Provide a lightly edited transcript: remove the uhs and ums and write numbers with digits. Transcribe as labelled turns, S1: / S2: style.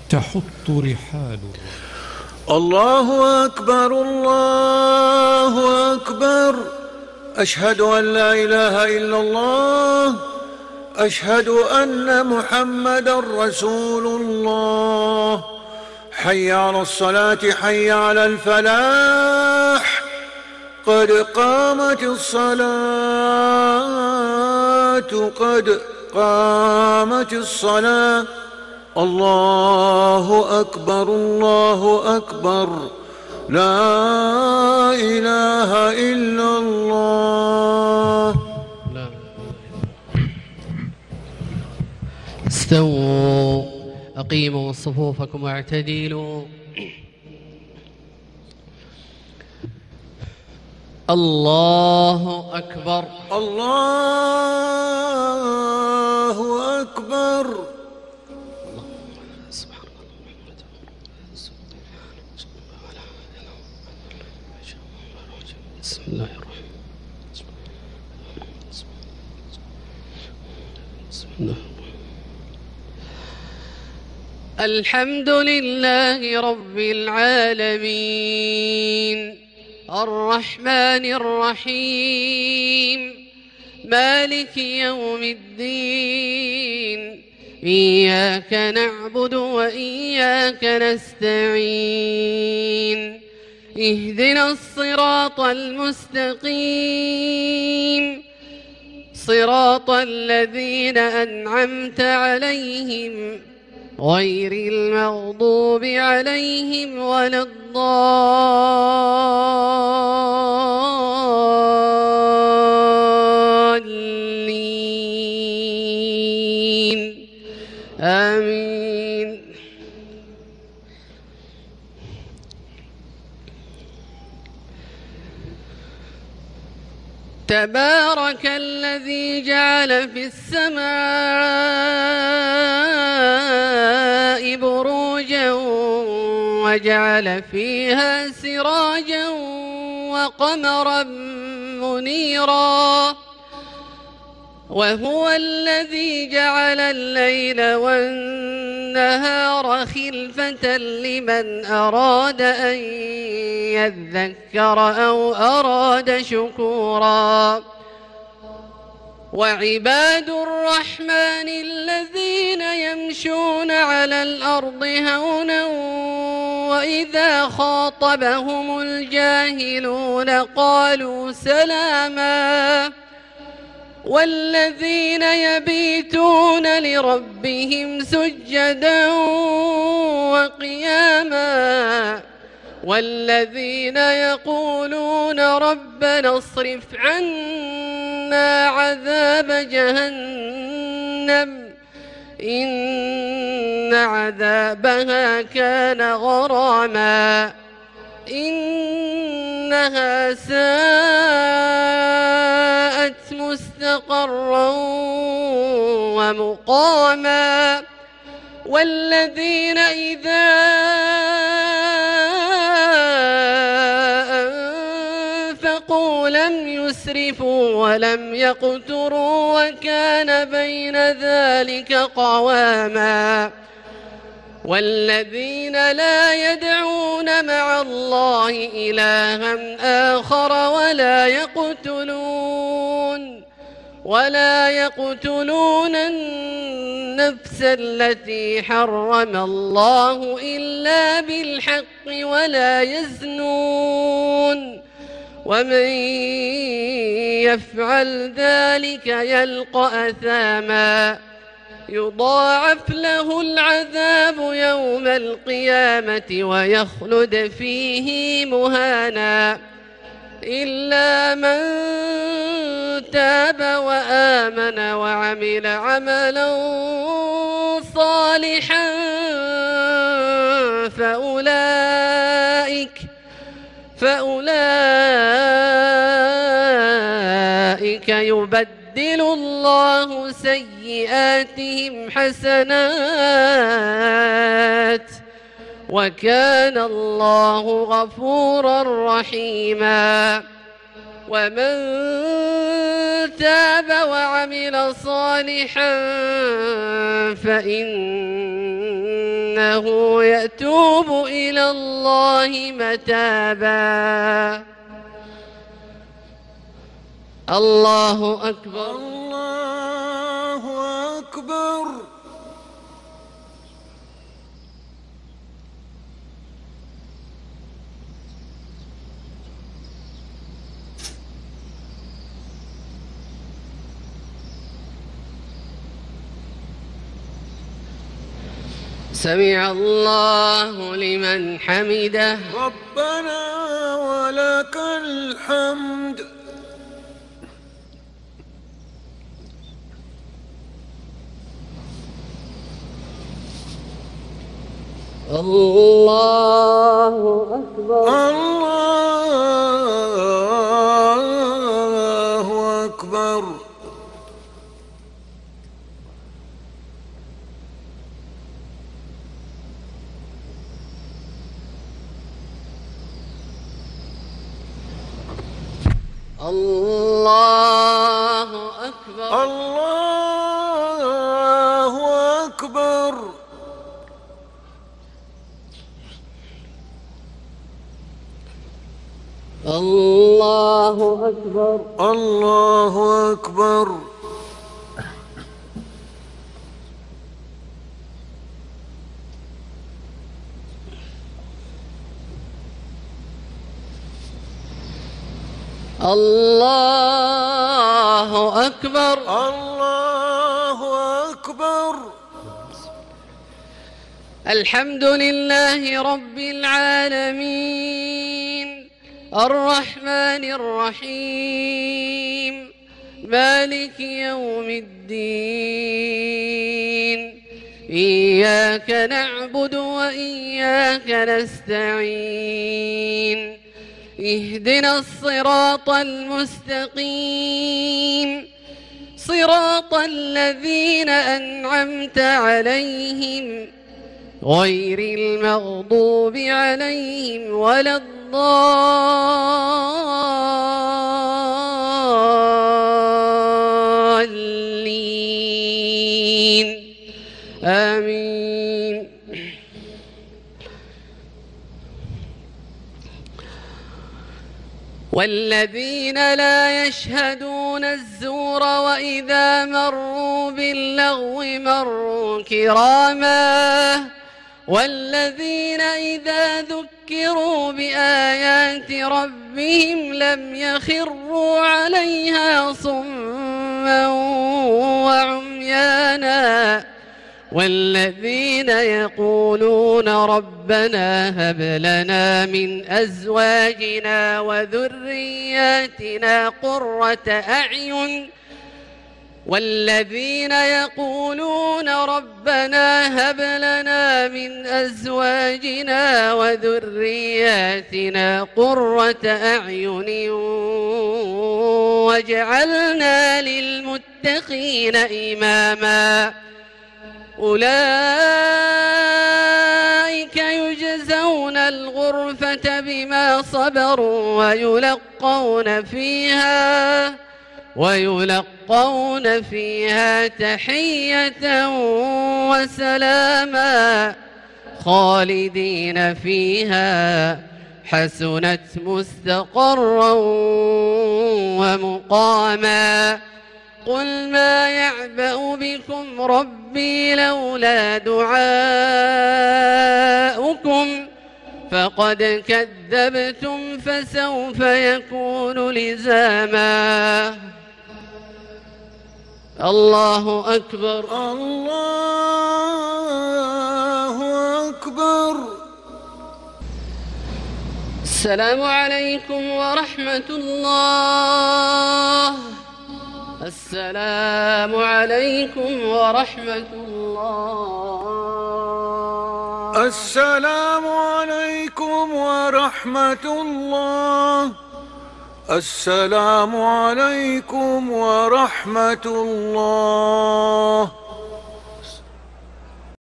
S1: تحط رحال
S2: الله أكبر الله أكبر. أشهد أن لا إله إلا الله. أشهد أن محمدا رسول الله. حي على الصلاة حي على الفلاح. قد قامت الصلاة قد قامت الصلاة. الله أكبر الله أكبر. لا إله إلا الله.
S3: استووا أقيموا صفوفكم واعتدلوا. الله أكبر
S2: الله أكبر.
S3: بسم الله الرحمن الرحيم. الحمد لله رب العالمين الرحمن الرحيم مالك يوم الدين إياك نعبد وإياك نستعين اهدنا الصراط المستقيم صراط الذين أنعمت عليهم غير المغضوب عليهم ولا الضالين آمين. تبارك الذي جعل في السماء بروجا وجعل فيها سراجا وقمرا منيرا وهو الذي جعل الليل والنهار خلفة لمن أراد أن يذكر أو أراد شكورا. وعباد الرحمن الذين يمشون على الأرض هونا وإذا خاطبهم الجاهلون قالوا سلاما والذين يبيتون لربهم سجدا وقياما والذين يقولون ربنا اصرف عنا عذاب جهنم إن عذابها كان غراما إنها ساءت مستقرا ومقاما والذين إذا أنفقوا لم يسرفوا ولم يقتروا وكان بين ذلك قواما والذين لا يدعون مع الله إلها آخر ولا يقتلون النفس التي حرم الله إلا بالحق ولا يزنون ومن يفعل ذلك يلقى أثاما يضاعف له العذاب يوم القيامة ويخلد فيه مهانا إلا من تاب وآمن وعمل عملا صالحا فأولئك يبدل الله سيئاتهم حسنات وكان الله غفورا رحيما. ومن تاب وعمل صالحا فإن إنه يتوب إلى الله متابا. الله أكبر.
S2: الله أكبر.
S3: سمع الله لمن حمده.
S2: ربنا ولك الحمد.
S3: الله أكبر.
S2: الله أكبر.
S3: الله أكبر.
S2: الله أكبر.
S3: الله أكبر.
S2: الله أكبر.
S3: الله أكبر.
S2: الله أكبر.
S3: الحمد لله رب العالمين الرحمن الرحيم مالك يوم الدين إياك نعبد وإياك نستعين اهدنا الصراط المستقيم صراط الذين أنعمت عليهم غير المغضوب عليهم ولا الضالين آمين. والذين لا يشهدون الزور وإذا مروا باللغو مروا كراما والذين إذا ذكروا بآيات ربهم لم يخروا عليها صما وعميانا والذين يقولون ربنا هب لنا من أزواجنا وذرياتنا قرة أعين والذين يقولون ربنا هب لنا من أزواجنا وذرياتنا قرة أعين واجعلنا للمتقين إماما أولئك يجزون الغرفة بما صبروا ويلقون فيها تحية وسلاما خالدين فيها حسنت مستقرا ومقاما. قل ما يعبأ بكم ربي لولا دعاؤكم فقد كذبتم فسوف يكون لزاما. الله أكبر.
S2: الله أكبر.
S3: السلام عليكم ورحمة الله. السلام عليكم ورحمة الله.
S2: السلام عليكم ورحمة الله. السلام عليكم ورحمة الله.